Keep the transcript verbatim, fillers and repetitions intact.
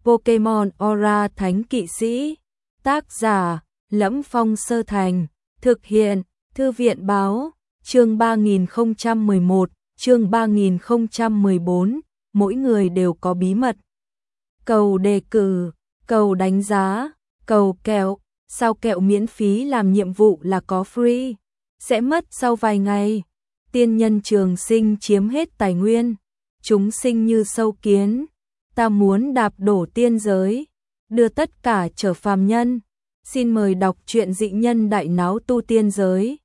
Pokemon Aura Thánh Kỵ Sĩ. Tác giả: Lẫm Phong Sơ Thành. Thực hiện: Thư viện báo. Chương ba nghìn không trăm mười một, chương ba nghìn không trăm mười bốn, mỗi người đều có bí mật. Cầu đề cử, cầu đánh giá, cầu kẹo, sao kẹo miễn phí làm nhiệm vụ là có free, sẽ mất sau vài ngày. Tiên nhân trường sinh chiếm hết tài nguyên, chúng sinh như sâu kiến, ta muốn đạp đổ tiên giới, đưa tất cả trở phàm nhân. Xin mời đọc truyện Dị Nhân Đại Náo Tu Tiên Giới.